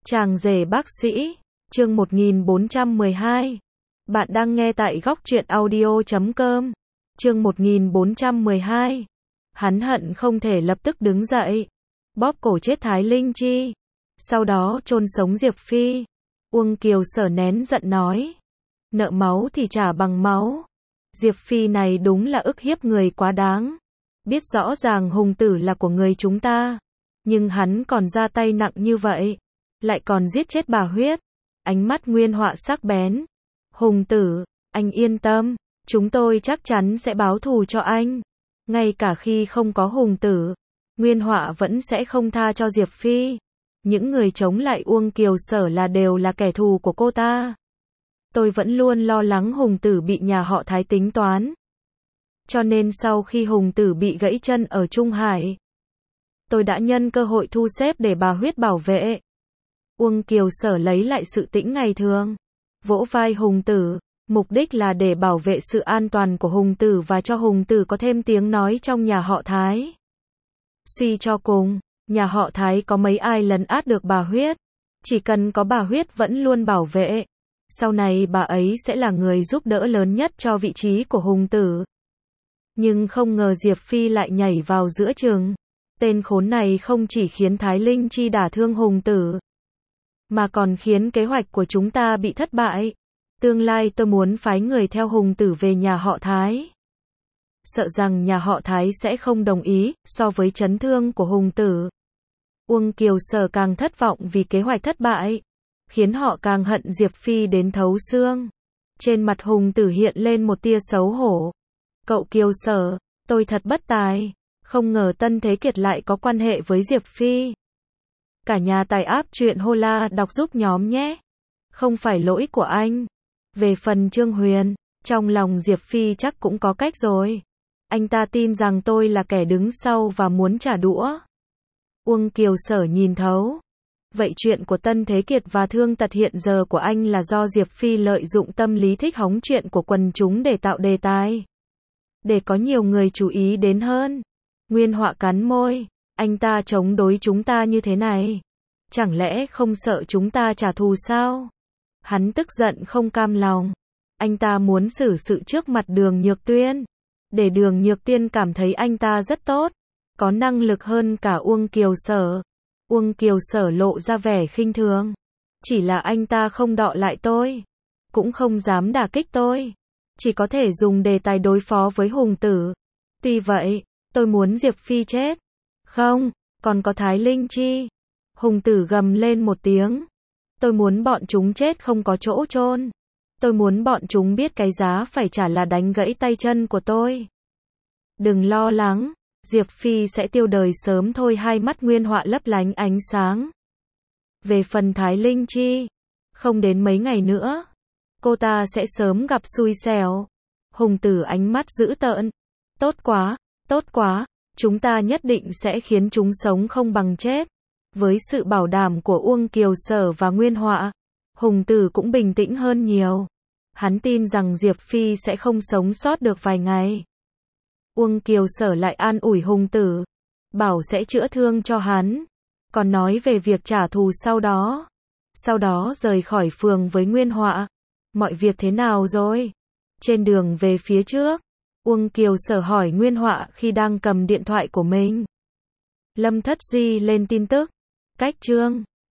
Chàng rể bác sĩ, chương 1412. Bạn đang nghe tại góc truyện audio.com. Chương 1412. Hắn hận không thể lập tức đứng dậy, bóp cổ chết Thái Linh Chi, sau đó chôn sống Diệp Phi. Uông Kiều Sở nén giận nói, nợ máu thì trả bằng máu. Diệp Phi này đúng là ức hiếp người quá đáng. Biết rõ ràng Hùng Tử là của người chúng ta, nhưng hắn còn ra tay nặng như vậy, lại còn giết chết bà Huyết. Ánh mắt Nguyên Họa sắc bén. Hùng Tử, anh yên tâm, chúng tôi chắc chắn sẽ báo thù cho anh. Ngay cả khi không có Hùng Tử, Nguyên Họa vẫn sẽ không tha cho Diệp Phi. Những người chống lại Uông Kiều Sở đều là kẻ thù của cô ta. Tôi vẫn luôn lo lắng Hùng Tử bị nhà họ Thái tính toán. Cho nên sau khi Hùng Tử bị gãy chân ở Trung Hải, tôi đã nhân cơ hội thu xếp để bà Huyết bảo vệ. Uông Kiều Sở lấy lại sự tĩnh ngày thường, vỗ vai Hùng Tử, mục đích là để bảo vệ sự an toàn của Hùng Tử và cho Hùng Tử có thêm tiếng nói trong nhà họ Thái. Suy cho cùng, nhà họ Thái có mấy ai lấn át được bà Huyết, chỉ cần có bà Huyết vẫn luôn bảo vệ, sau này bà ấy sẽ là người giúp đỡ lớn nhất cho vị trí của Hùng Tử. Nhưng không ngờ Diệp Phi lại nhảy vào giữa chừng. Tên khốn này không chỉ khiến Thái Linh Chi đả thương Hùng Tử, mà còn khiến kế hoạch của chúng ta bị thất bại. Tương lai tôi muốn phái người theo Hùng Tử về nhà họ Thái. Sợ rằng nhà họ Thái sẽ không đồng ý, so với chấn thương của Hùng Tử. Uông Kiều Sở càng thất vọng vì kế hoạch thất bại, khiến họ càng hận Diệp Phi đến thấu xương. Trên mặt Hùng Tử hiện lên một tia xấu hổ. Cậu Kiều Sở, tôi thật bất tài, không ngờ Tân Thế Kiệt lại có quan hệ với Diệp Phi. Cả nhà tài áp truyện Hola đọc giúp nhóm nhé. Không phải lỗi của anh. Về phần Trương Huyền, trong lòng Diệp Phi chắc cũng có cách rồi. Anh ta tin rằng tôi là kẻ đứng sau và muốn trả đũa. Uông Kiều Sở nhìn thấu. Vậy chuyện của Tân Thế Kiệt và Thương Tật hiện giờ của anh là do Diệp Phi lợi dụng tâm lý thích hóng chuyện của quần chúng để tạo đề tài, để có nhiều người chú ý đến hơn. Nguyên Họa cắn môi, anh ta chống đối chúng ta như thế này, chẳng lẽ không sợ chúng ta trả thù sao? Hắn tức giận không cam lòng. Anh ta muốn xử sự trước mặt Đường Nhược Tuyên, để Đường Nhược Tuyên cảm thấy anh ta rất tốt, có năng lực hơn cả Uông Kiều Sở. Uông Kiều Sở lộ ra vẻ khinh thường. Chỉ là anh ta không đọ lại tôi, cũng không dám đả kích tôi, chỉ có thể dùng đề tài đối phó với Hùng Tử. Tuy vậy, tôi muốn Diệp Phi chết. Không, còn có Thái Linh Chi. Hùng Tử gầm lên một tiếng. Tôi muốn bọn chúng chết không có chỗ chôn. Tôi muốn bọn chúng biết cái giá phải trả là đánh gãy tay chân của tôi. Đừng lo lắng, Diệp Phi sẽ tiêu đời sớm thôi. Hai mắt Nguyên Họa lấp lánh ánh sáng. Về phần Thái Linh Chi, không đến mấy ngày nữa, cô ta sẽ sớm gặp xui xẻo. Hùng Tử ánh mắt dữ tợn. Tốt quá, chúng ta nhất định sẽ khiến chúng sống không bằng chết. Với sự bảo đảm của Uông Kiều Sở và Nguyên Họa, Hùng Tử cũng bình tĩnh hơn nhiều. Hắn tin rằng Diệp Phi sẽ không sống sót được vài ngày. Uông Kiều Sở lại an ủi Hùng Tử, bảo sẽ chữa thương cho hắn, còn nói về việc trả thù sau đó rời khỏi phường với Nguyên Họa. Mọi việc thế nào rồi? Trên đường về phía trước, Uông Kiều Sở hỏi Nguyên Họa khi đang cầm điện thoại của mình. Lâm Thất Di lên tin tức. Cách chương